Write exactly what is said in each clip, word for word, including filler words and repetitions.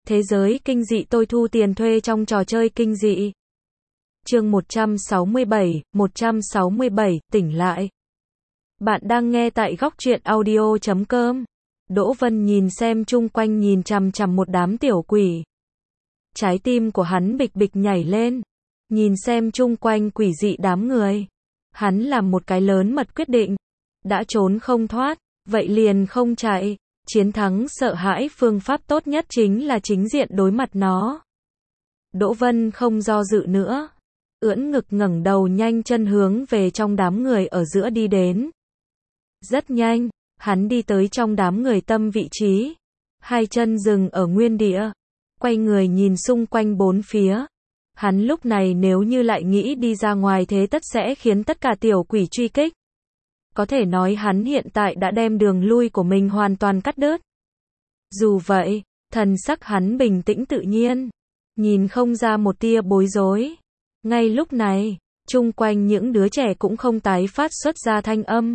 Thế giới kinh dị tôi thu tiền thuê trong trò chơi kinh dị. Chương một trăm sáu mươi bảy, một trăm sáu mươi bảy, tỉnh lại. Bạn đang nghe tại góc truyện audio chấm com. Đỗ Vân nhìn xem chung quanh nhìn chằm chằm một đám tiểu quỷ. Trái tim của hắn bịch bịch nhảy lên. Nhìn xem chung quanh quỷ dị đám người. Hắn làm một cái lớn mật quyết định. Đã trốn không thoát, vậy liền không chạy. Chiến thắng sợ hãi phương pháp tốt nhất chính là chính diện đối mặt nó. Đỗ Vân không do dự nữa. Ưỡn ngực ngẩng đầu nhanh chân hướng về trong đám người ở giữa đi đến. Rất nhanh, hắn đi tới trong đám người tâm vị trí. Hai chân dừng ở nguyên địa. Quay người nhìn xung quanh bốn phía. Hắn lúc này nếu như lại nghĩ đi ra ngoài thế tất sẽ khiến tất cả tiểu quỷ truy kích. Có thể nói hắn hiện tại đã đem đường lui của mình hoàn toàn cắt đứt. Dù vậy, thần sắc hắn bình tĩnh tự nhiên. Nhìn không ra một tia bối rối. Ngay lúc này, chung quanh những đứa trẻ cũng không tái phát xuất ra thanh âm.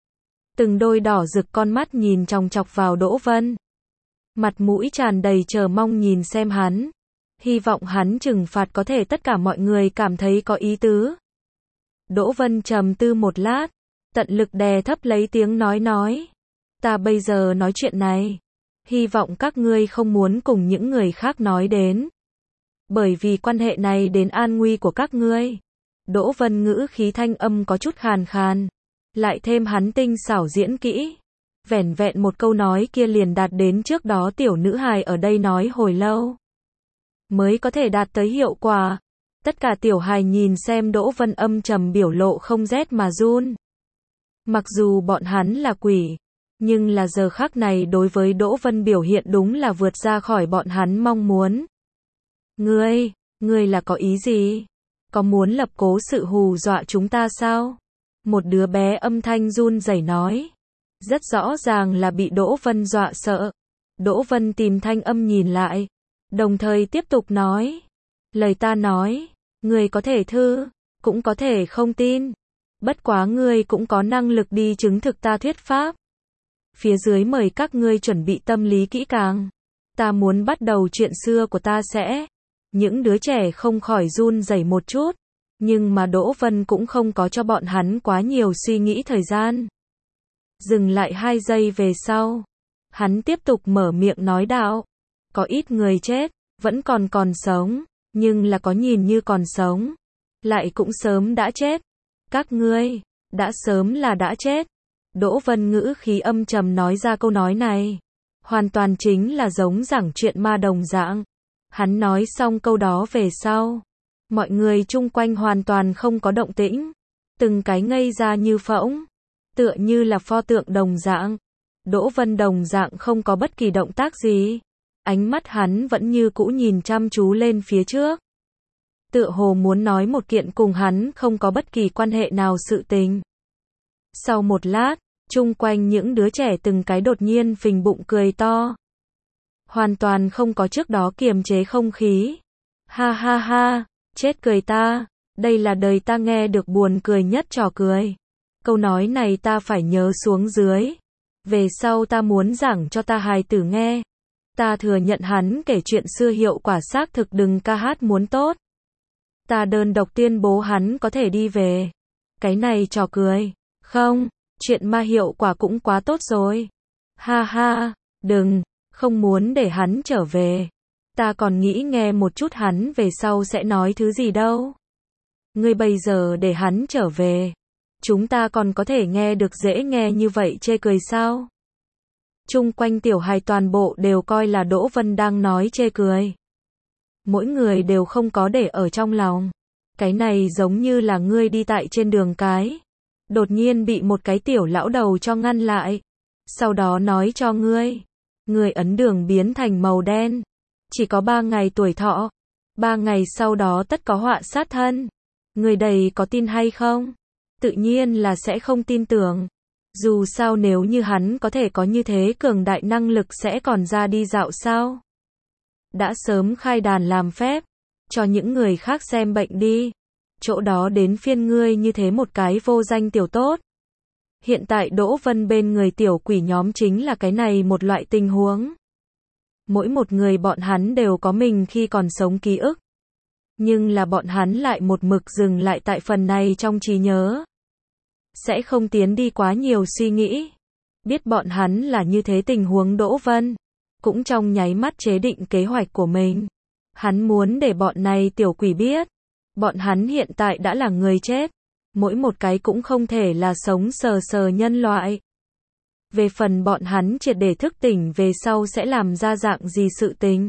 Từng đôi đỏ rực con mắt nhìn chòng chọc vào Đỗ Vân. Mặt mũi tràn đầy chờ mong nhìn xem hắn. Hy vọng hắn trừng phạt có thể tất cả mọi người cảm thấy có ý tứ. Đỗ Vân trầm tư một lát. Tận lực đè thấp lấy tiếng nói nói. Ta bây giờ nói chuyện này. Hy vọng các ngươi không muốn cùng những người khác nói đến. Bởi vì quan hệ này đến an nguy của các ngươi. Đỗ Vân ngữ khí thanh âm có chút khàn khàn. Lại thêm hắn tinh xảo diễn kỹ. Vẻn vẹn một câu nói kia liền đạt đến trước đó tiểu nữ hài ở đây nói hồi lâu. Mới có thể đạt tới hiệu quả. Tất cả tiểu hài nhìn xem Đỗ Vân âm trầm biểu lộ không rét mà run. Mặc dù bọn hắn là quỷ, nhưng là giờ khắc này đối với Đỗ Vân biểu hiện đúng là vượt ra khỏi bọn hắn mong muốn. Ngươi, ngươi là có ý gì? Có muốn lập cố sự hù dọa chúng ta sao? Một đứa bé âm thanh run rẩy nói. Rất rõ ràng là bị Đỗ Vân dọa sợ. Đỗ Vân tìm thanh âm nhìn lại, đồng thời tiếp tục nói. Lời ta nói, ngươi có thể thư, cũng có thể không tin. Bất quá ngươi cũng có năng lực đi chứng thực ta thuyết pháp. Phía dưới mời các ngươi chuẩn bị tâm lý kỹ càng. Ta muốn bắt đầu chuyện xưa của ta sẽ. Những đứa trẻ không khỏi run rẩy một chút. Nhưng mà Đỗ Vân cũng không có cho bọn hắn quá nhiều suy nghĩ thời gian. Dừng lại hai giây về sau. Hắn tiếp tục mở miệng nói đạo. Có ít người chết, vẫn còn còn sống. Nhưng là có nhìn như còn sống. Lại cũng sớm đã chết. Các ngươi, đã sớm là đã chết. Đỗ Vân ngữ khí âm trầm nói ra câu nói này. Hoàn toàn chính là giống giảng chuyện ma đồng dạng. Hắn nói xong câu đó về sau. Mọi người chung quanh hoàn toàn không có động tĩnh. Từng cái ngây ra như phỗng. Tựa như là pho tượng đồng dạng. Đỗ Vân đồng dạng không có bất kỳ động tác gì. Ánh mắt hắn vẫn như cũ nhìn chăm chú lên phía trước. Tựa hồ muốn nói một kiện cùng hắn không có bất kỳ quan hệ nào sự tình. Sau một lát, chung quanh những đứa trẻ từng cái đột nhiên phình bụng cười to. Hoàn toàn không có trước đó kiềm chế không khí. Ha ha ha, chết cười ta, đây là đời ta nghe được buồn cười nhất trò cười. Câu nói này ta phải nhớ xuống dưới. Về sau ta muốn giảng cho ta hài tử nghe. Ta thừa nhận hắn kể chuyện xưa hiệu quả xác thực đừng ca hát muốn tốt. Ta đơn độc tuyên bố hắn có thể đi về. Cái này trò cười. Không, chuyện ma hiệu quả cũng quá tốt rồi. Ha ha, đừng, không muốn để hắn trở về. Ta còn nghĩ nghe một chút hắn về sau sẽ nói thứ gì đâu. Ngươi bây giờ để hắn trở về. Chúng ta còn có thể nghe được dễ nghe như vậy chê cười sao? Chung quanh tiểu hài toàn bộ đều coi là Đỗ Vân đang nói chê cười. Mỗi người đều không có để ở trong lòng. Cái này giống như là ngươi đi tại trên đường cái. Đột nhiên bị một cái tiểu lão đầu cho ngăn lại. Sau đó nói cho ngươi. Ngươi ấn đường biến thành màu đen. Chỉ có ba ngày tuổi thọ. Ba ngày sau đó tất có họa sát thân. Ngươi đầy có tin hay không? Tự nhiên là sẽ không tin tưởng. Dù sao nếu như hắn có thể có như thế cường đại năng lực sẽ còn ra đi dạo sao? Đã sớm khai đàn làm phép, cho những người khác xem bệnh đi. Chỗ đó đến phiên ngươi như thế một cái vô danh tiểu tốt. Hiện tại Đỗ Vân bên người tiểu quỷ nhóm chính là cái này một loại tình huống. Mỗi một người bọn hắn đều có mình khi còn sống ký ức. Nhưng là bọn hắn lại một mực dừng lại tại phần này trong trí nhớ. Sẽ không tiến đi quá nhiều suy nghĩ. Biết bọn hắn là như thế tình huống Đỗ Vân. Cũng trong nháy mắt chế định kế hoạch của mình. Hắn muốn để bọn này tiểu quỷ biết. Bọn hắn hiện tại đã là người chết. Mỗi một cái cũng không thể là sống sờ sờ nhân loại. Về phần bọn hắn triệt để thức tỉnh về sau sẽ làm ra dạng gì sự tình.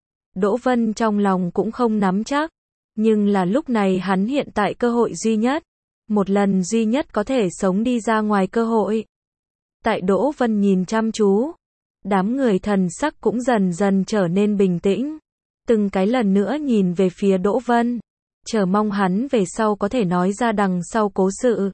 Đỗ Vân trong lòng cũng không nắm chắc. Nhưng là lúc này hắn hiện tại cơ hội duy nhất. Một lần duy nhất có thể sống đi ra ngoài cơ hội. Tại Đỗ Vân nhìn chăm chú. Đám người thần sắc cũng dần dần trở nên bình tĩnh. Từng cái lần nữa nhìn về phía Đỗ Vân. Chờ mong hắn về sau có thể nói ra đằng sau cố sự.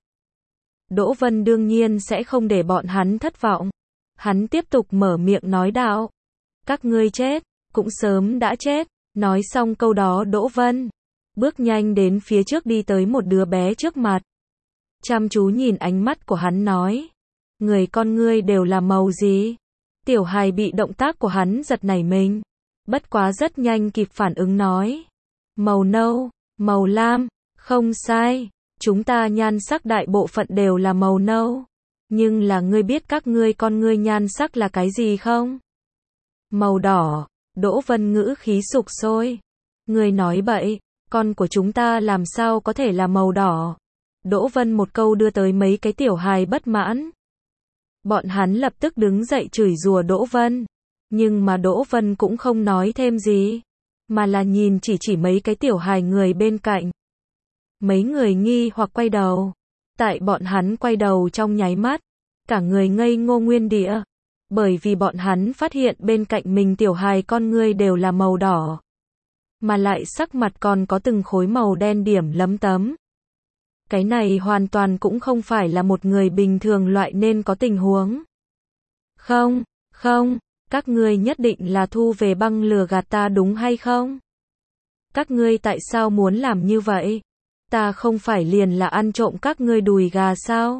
Đỗ Vân đương nhiên sẽ không để bọn hắn thất vọng. Hắn tiếp tục mở miệng nói đạo. Các ngươi chết, cũng sớm đã chết. Nói xong câu đó Đỗ Vân bước nhanh đến phía trước đi tới một đứa bé trước mặt. Chăm chú nhìn ánh mắt của hắn nói. Người con ngươi đều là màu gì? Tiểu hài bị động tác của hắn giật nảy mình. Bất quá rất nhanh kịp phản ứng nói. Màu nâu, màu lam, không sai. Chúng ta nhan sắc đại bộ phận đều là màu nâu. Nhưng là ngươi biết các ngươi con ngươi nhan sắc là cái gì không? Màu đỏ. Đỗ Vân ngữ khí sục sôi. Ngươi nói bậy, con của chúng ta làm sao có thể là màu đỏ? Đỗ Vân một câu đưa tới mấy cái tiểu hài bất mãn. Bọn hắn lập tức đứng dậy chửi rủa Đỗ Vân. Nhưng mà Đỗ Vân cũng không nói thêm gì. Mà là nhìn chỉ chỉ mấy cái tiểu hài người bên cạnh. Mấy người nghi hoặc quay đầu. Tại bọn hắn quay đầu trong nháy mắt. Cả người ngây ngô nguyên địa. Bởi vì bọn hắn phát hiện bên cạnh mình tiểu hài con ngươi đều là màu đỏ. Mà lại sắc mặt còn có từng khối màu đen điểm lấm tấm. Cái này hoàn toàn cũng không phải là một người bình thường loại nên có tình huống. Không, không, các ngươi nhất định là thu về băng lừa gạt ta đúng hay không? Các ngươi tại sao muốn làm như vậy? Ta không phải liền là ăn trộm các ngươi đùi gà sao?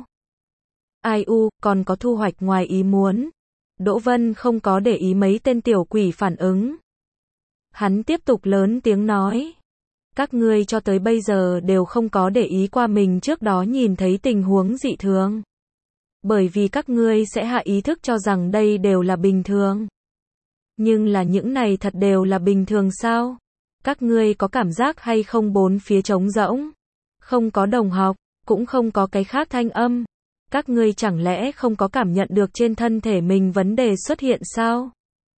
Ai u, còn có thu hoạch ngoài ý muốn. Đỗ Vân không có để ý mấy tên tiểu quỷ phản ứng. Hắn tiếp tục lớn tiếng nói. Các ngươi cho tới bây giờ đều không có để ý qua mình trước đó nhìn thấy tình huống dị thường. Bởi vì các ngươi sẽ hạ ý thức cho rằng đây đều là bình thường. Nhưng là những này thật đều là bình thường sao? Các ngươi có cảm giác hay không bốn phía trống rỗng? Không có đồng học, cũng không có cái khác thanh âm. Các ngươi chẳng lẽ không có cảm nhận được trên thân thể mình vấn đề xuất hiện sao?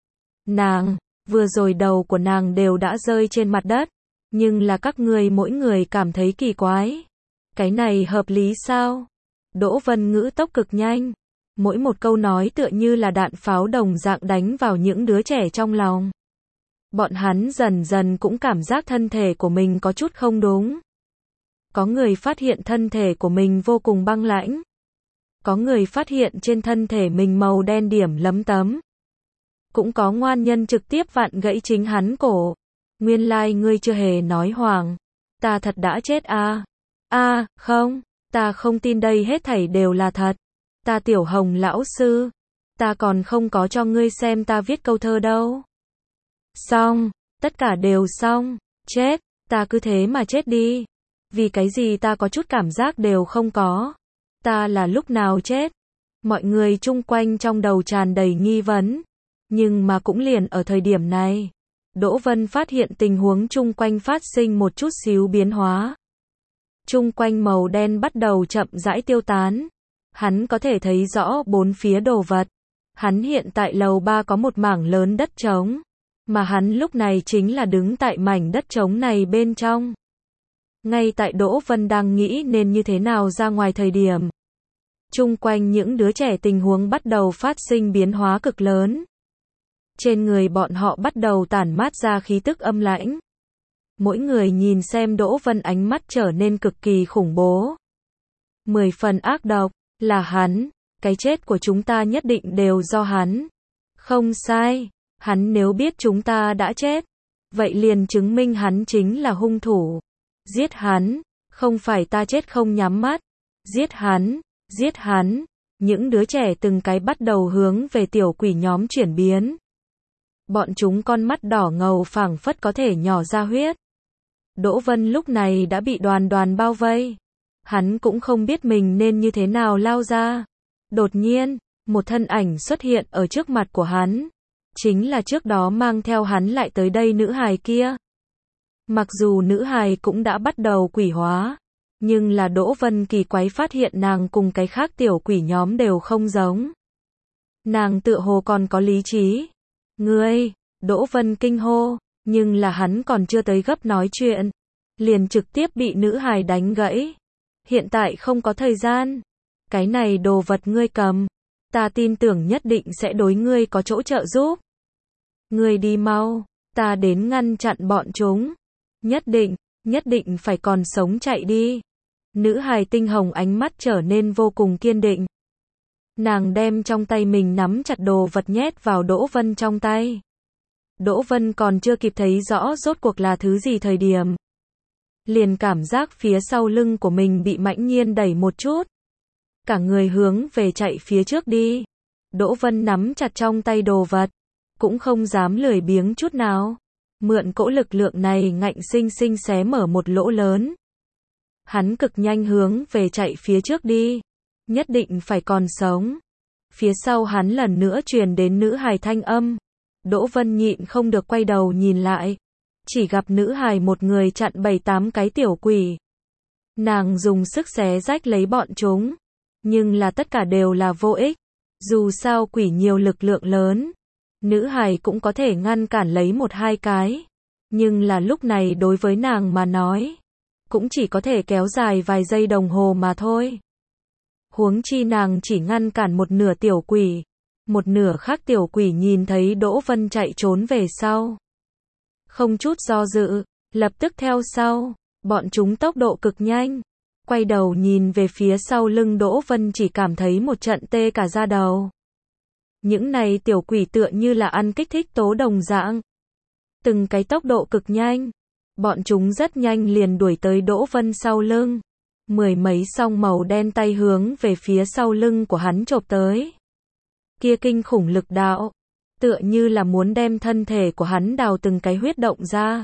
Nàng, vừa rồi đầu của nàng đều đã rơi trên mặt đất. Nhưng là các ngươi mỗi người cảm thấy kỳ quái. Cái này hợp lý sao? Đỗ Vân ngữ tốc cực nhanh. Mỗi một câu nói tựa như là đạn pháo đồng dạng đánh vào những đứa trẻ trong lòng. Bọn hắn dần dần cũng cảm giác thân thể của mình có chút không đúng. Có người phát hiện thân thể của mình vô cùng băng lãnh. Có người phát hiện trên thân thể mình màu đen điểm lấm tấm. Cũng có ngoan nhân trực tiếp vặn gãy chính hắn cổ. Nguyên lai like ngươi chưa hề nói hoàng. Ta thật đã chết à? À, không, ta không tin đây hết thảy đều là thật. Ta Tiểu Hồng lão sư. Ta còn không có cho ngươi xem ta viết câu thơ đâu. Xong, tất cả đều xong. Chết, ta cứ thế mà chết đi. Vì cái gì ta có chút cảm giác đều không có. Ta là lúc nào chết? Mọi người chung quanh trong đầu tràn đầy nghi vấn. Nhưng mà cũng liền ở thời điểm này. Đỗ Vân phát hiện tình huống chung quanh phát sinh một chút xíu biến hóa. Chung quanh màu đen bắt đầu chậm rãi tiêu tán. Hắn có thể thấy rõ bốn phía đồ vật. Hắn hiện tại lầu ba có một mảng lớn đất trống. Mà hắn lúc này chính là đứng tại mảnh đất trống này bên trong. Ngay tại Đỗ Vân đang nghĩ nên như thế nào ra ngoài thời điểm. Chung quanh những đứa trẻ tình huống bắt đầu phát sinh biến hóa cực lớn. Trên người bọn họ bắt đầu tản mát ra khí tức âm lãnh. Mỗi người nhìn xem Đỗ Vân ánh mắt trở nên cực kỳ khủng bố. Mười phần ác độc, là hắn, cái chết của chúng ta nhất định đều do hắn. Không sai, hắn nếu biết chúng ta đã chết, vậy liền chứng minh hắn chính là hung thủ. Giết hắn, không phải ta chết không nhắm mắt. Giết hắn, giết hắn. Những đứa trẻ từng cái bắt đầu hướng về tiểu quỷ nhóm chuyển biến. Bọn chúng con mắt đỏ ngầu phảng phất có thể nhỏ ra huyết. Đỗ Vân lúc này đã bị đoàn đoàn bao vây. Hắn cũng không biết mình nên như thế nào lao ra. Đột nhiên, một thân ảnh xuất hiện ở trước mặt của hắn. Chính là trước đó mang theo hắn lại tới đây nữ hài kia. Mặc dù nữ hài cũng đã bắt đầu quỷ hóa, nhưng là Đỗ Vân kỳ quái phát hiện nàng cùng cái khác tiểu quỷ nhóm đều không giống. Nàng tựa hồ còn có lý trí. Ngươi, Đỗ Vân kinh hô, nhưng là hắn còn chưa tới gấp nói chuyện, liền trực tiếp bị nữ hài đánh gãy. Hiện tại không có thời gian. Cái này đồ vật ngươi cầm, ta tin tưởng nhất định sẽ đối ngươi có chỗ trợ giúp. Ngươi đi mau, ta đến ngăn chặn bọn chúng. Nhất định, nhất định phải còn sống chạy đi. Nữ hài tinh hồng ánh mắt trở nên vô cùng kiên định. Nàng đem trong tay mình nắm chặt đồ vật nhét vào Đỗ Vân trong tay. Đỗ Vân còn chưa kịp thấy rõ rốt cuộc là thứ gì thời điểm. Liền cảm giác phía sau lưng của mình bị Mãnh Nhiên đẩy một chút. Cả người hướng về chạy phía trước đi. Đỗ Vân nắm chặt trong tay đồ vật, cũng không dám lười biếng chút nào. Mượn cỗ lực lượng này ngạnh sinh sinh xé mở một lỗ lớn. Hắn cực nhanh hướng về chạy phía trước đi. Nhất định phải còn sống. Phía sau hắn lần nữa truyền đến nữ hài thanh âm. Đỗ Vân nhịn không được quay đầu nhìn lại. Chỉ gặp nữ hài một người chặn bảy tám cái tiểu quỷ. Nàng dùng sức xé rách lấy bọn chúng. Nhưng là tất cả đều là vô ích. Dù sao quỷ nhiều lực lượng lớn. Nữ hài cũng có thể ngăn cản lấy một hai cái. Nhưng là lúc này đối với nàng mà nói, cũng chỉ có thể kéo dài vài giây đồng hồ mà thôi. Huống chi nàng chỉ ngăn cản một nửa tiểu quỷ. Một nửa khác tiểu quỷ nhìn thấy Đỗ Vân chạy trốn về sau. Không chút do dự, lập tức theo sau. Bọn chúng tốc độ cực nhanh. Quay đầu nhìn về phía sau lưng Đỗ Vân chỉ cảm thấy một trận tê cả da đầu. Những này tiểu quỷ tựa như là ăn kích thích tố đồng dạng. Từng cái tốc độ cực nhanh. Bọn chúng rất nhanh liền đuổi tới Đỗ Vân sau lưng. Mười mấy song màu đen tay hướng về phía sau lưng của hắn chộp tới. Kia kinh khủng lực đạo, tựa như là muốn đem thân thể của hắn đào từng cái huyết động ra.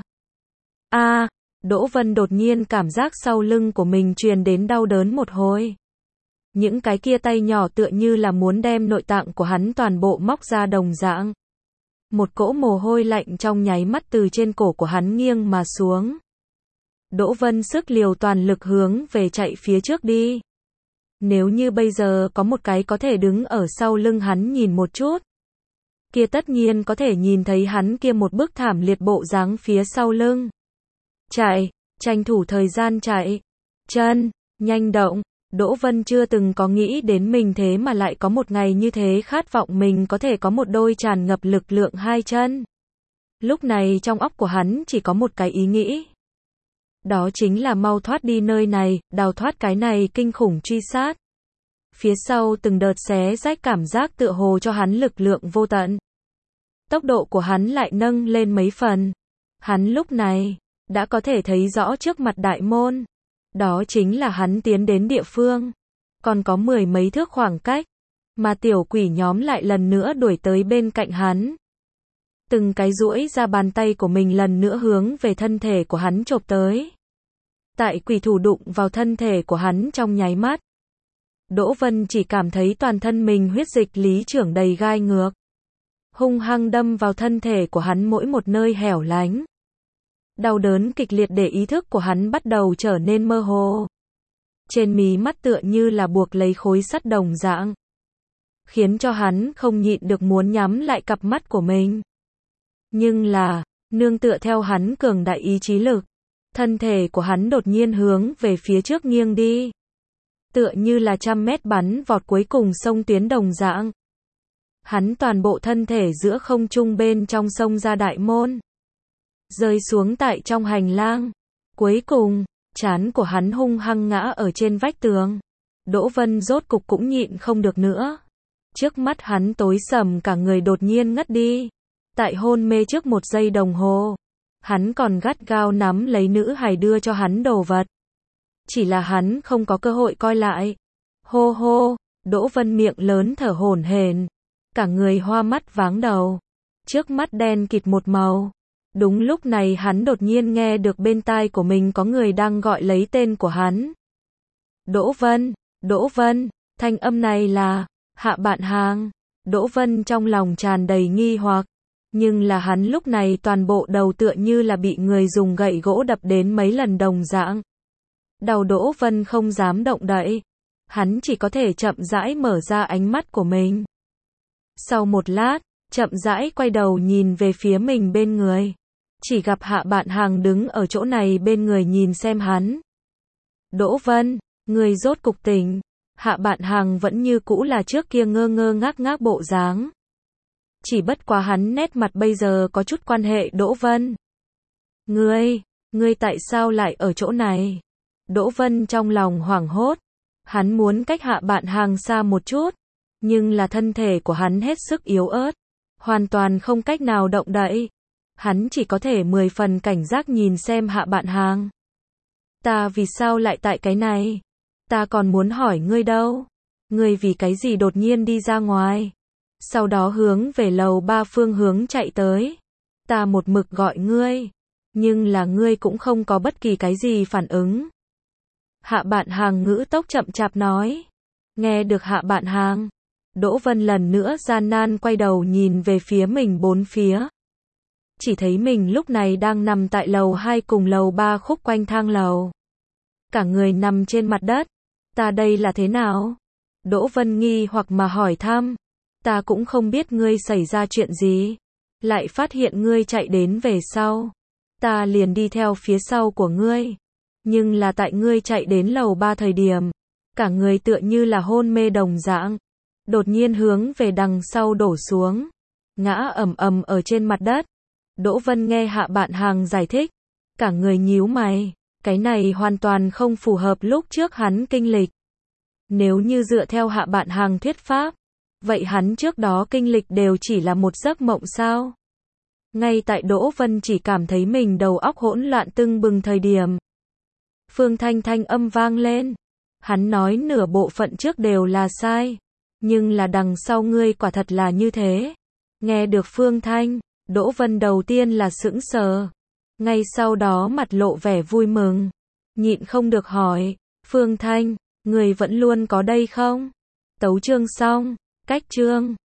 A, à, Đỗ Vân đột nhiên cảm giác sau lưng của mình truyền đến đau đớn một hồi. Những cái kia tay nhỏ tựa như là muốn đem nội tạng của hắn toàn bộ móc ra đồng dạng. Một cỗ mồ hôi lạnh trong nháy mắt từ trên cổ của hắn nghiêng mà xuống. Đỗ Vân sức liều toàn lực hướng về chạy phía trước đi. Nếu như bây giờ có một cái có thể đứng ở sau lưng hắn nhìn một chút, kia tất nhiên có thể nhìn thấy hắn kia một bức thảm liệt bộ dáng phía sau lưng. Chạy, tranh thủ thời gian chạy. Chân, nhanh động. Đỗ Vân chưa từng có nghĩ đến mình thế mà lại có một ngày như thế khát vọng mình có thể có một đôi tràn ngập lực lượng hai chân. Lúc này trong óc của hắn chỉ có một cái ý nghĩ. Đó chính là mau thoát đi nơi này, đào thoát cái này kinh khủng truy sát. Phía sau từng đợt xé rách cảm giác tựa hồ cho hắn lực lượng vô tận. Tốc độ của hắn lại nâng lên mấy phần. Hắn lúc này đã có thể thấy rõ trước mặt đại môn. Đó chính là hắn tiến đến địa phương. Còn có mười mấy thước khoảng cách. Mà tiểu quỷ nhóm lại lần nữa đuổi tới bên cạnh hắn. Từng cái duỗi ra bàn tay của mình lần nữa hướng về thân thể của hắn chộp tới. Tại quỷ thủ đụng vào thân thể của hắn trong nháy mắt. Đỗ Vân chỉ cảm thấy toàn thân mình huyết dịch lý trưởng đầy gai ngược. Hung hăng đâm vào thân thể của hắn mỗi một nơi hẻo lánh. Đau đớn kịch liệt để ý thức của hắn bắt đầu trở nên mơ hồ. Trên mí mắt tựa như là buộc lấy khối sắt đồng dạng. Khiến cho hắn không nhịn được muốn nhắm lại cặp mắt của mình. Nhưng là, nương tựa theo hắn cường đại ý chí lực, thân thể của hắn đột nhiên hướng về phía trước nghiêng đi. Tựa như là trăm mét bắn vọt cuối cùng sông tuyến đồng dạng. Hắn toàn bộ thân thể giữa không trung bên trong sông ra đại môn. Rơi xuống tại trong hành lang. Cuối cùng, trán của hắn hung hăng ngã ở trên vách tường. Đỗ Vân rốt cục cũng nhịn không được nữa. Trước mắt hắn tối sầm cả người đột nhiên ngất đi. Tại hôn mê trước một giây đồng hồ. Hắn còn gắt gao nắm lấy nữ hài đưa cho hắn đồ vật. Chỉ là hắn không có cơ hội coi lại. Hô hô, Đỗ Vân miệng lớn thở hổn hển, cả người hoa mắt váng đầu. trước mắt đen kịt một màu. Đúng lúc này hắn đột nhiên nghe được bên tai của mình có người đang gọi lấy tên của hắn. Đỗ Vân, Đỗ Vân, thanh âm này là Hạ Bạn Hàng. Đỗ Vân trong lòng tràn đầy nghi hoặc, nhưng là hắn lúc này toàn bộ đầu tựa như là bị người dùng gậy gỗ đập đến mấy lần đồng dạng. Đầu Đỗ Vân không dám động đậy, hắn chỉ có thể chậm rãi mở ra ánh mắt của mình. Sau một lát, chậm rãi quay đầu nhìn về phía mình bên người, chỉ gặp Hạ Bạn Hàng đứng ở chỗ này bên người nhìn xem hắn. Đỗ Vân, người rốt cục tỉnh. Hạ Bạn Hàng vẫn như cũ là trước kia ngơ ngơ ngác ngác bộ dáng. Chỉ bất quá hắn nét mặt bây giờ có chút quan hệ Đỗ Vân. Ngươi, ngươi tại sao lại ở chỗ này? Đỗ Vân trong lòng hoảng hốt. Hắn muốn cách Hạ Bạn Hàng xa một chút, nhưng là thân thể của hắn hết sức yếu ớt, hoàn toàn không cách nào động đậy. Hắn chỉ có thể mười phần cảnh giác nhìn xem Hạ Bạn Hàng. Ta vì sao lại tại cái này? Ta còn muốn hỏi ngươi đâu? Ngươi vì cái gì đột nhiên đi ra ngoài? Sau đó hướng về lầu ba phương hướng chạy tới. Ta một mực gọi ngươi, nhưng là ngươi cũng không có bất kỳ cái gì phản ứng. Hạ Bạn Hàng ngữ tốc chậm chạp nói. Nghe được Hạ Bạn Hàng, Đỗ Vân lần nữa gian nan quay đầu nhìn về phía mình bốn phía. Chỉ thấy mình lúc này đang nằm tại lầu hai cùng lầu ba khúc quanh thang lầu. Cả người nằm trên mặt đất. Ta đây là thế nào? Đỗ Vân nghi hoặc mà hỏi thăm. Ta cũng không biết ngươi xảy ra chuyện gì. Lại phát hiện ngươi chạy đến về sau. Ta liền đi theo phía sau của ngươi. Nhưng là tại ngươi chạy đến lầu ba thời điểm, cả người tựa như là hôn mê đồng dạng. Đột nhiên hướng về đằng sau đổ xuống. Ngã ầm ầm ở trên mặt đất. Đỗ Vân nghe Hạ Bạn Hàng giải thích. Cả người nhíu mày. Cái này hoàn toàn không phù hợp lúc trước hắn kinh lịch. Nếu như dựa theo Hạ Bạn Hàng thuyết pháp, vậy hắn trước đó kinh lịch đều chỉ là một giấc mộng sao? Ngay tại Đỗ Vân chỉ cảm thấy mình đầu óc hỗn loạn tưng bừng thời điểm. Phương Thanh thanh âm vang lên. Hắn nói nửa bộ phận trước đều là sai. Nhưng là đằng sau ngươi quả thật là như thế. Nghe được Phương Thanh, Đỗ Vân đầu tiên là sững sờ. Ngay sau đó mặt lộ vẻ vui mừng. Nhịn không được hỏi. Phương Thanh, người vẫn luôn có đây không? Tấu chương xong. Cách chương.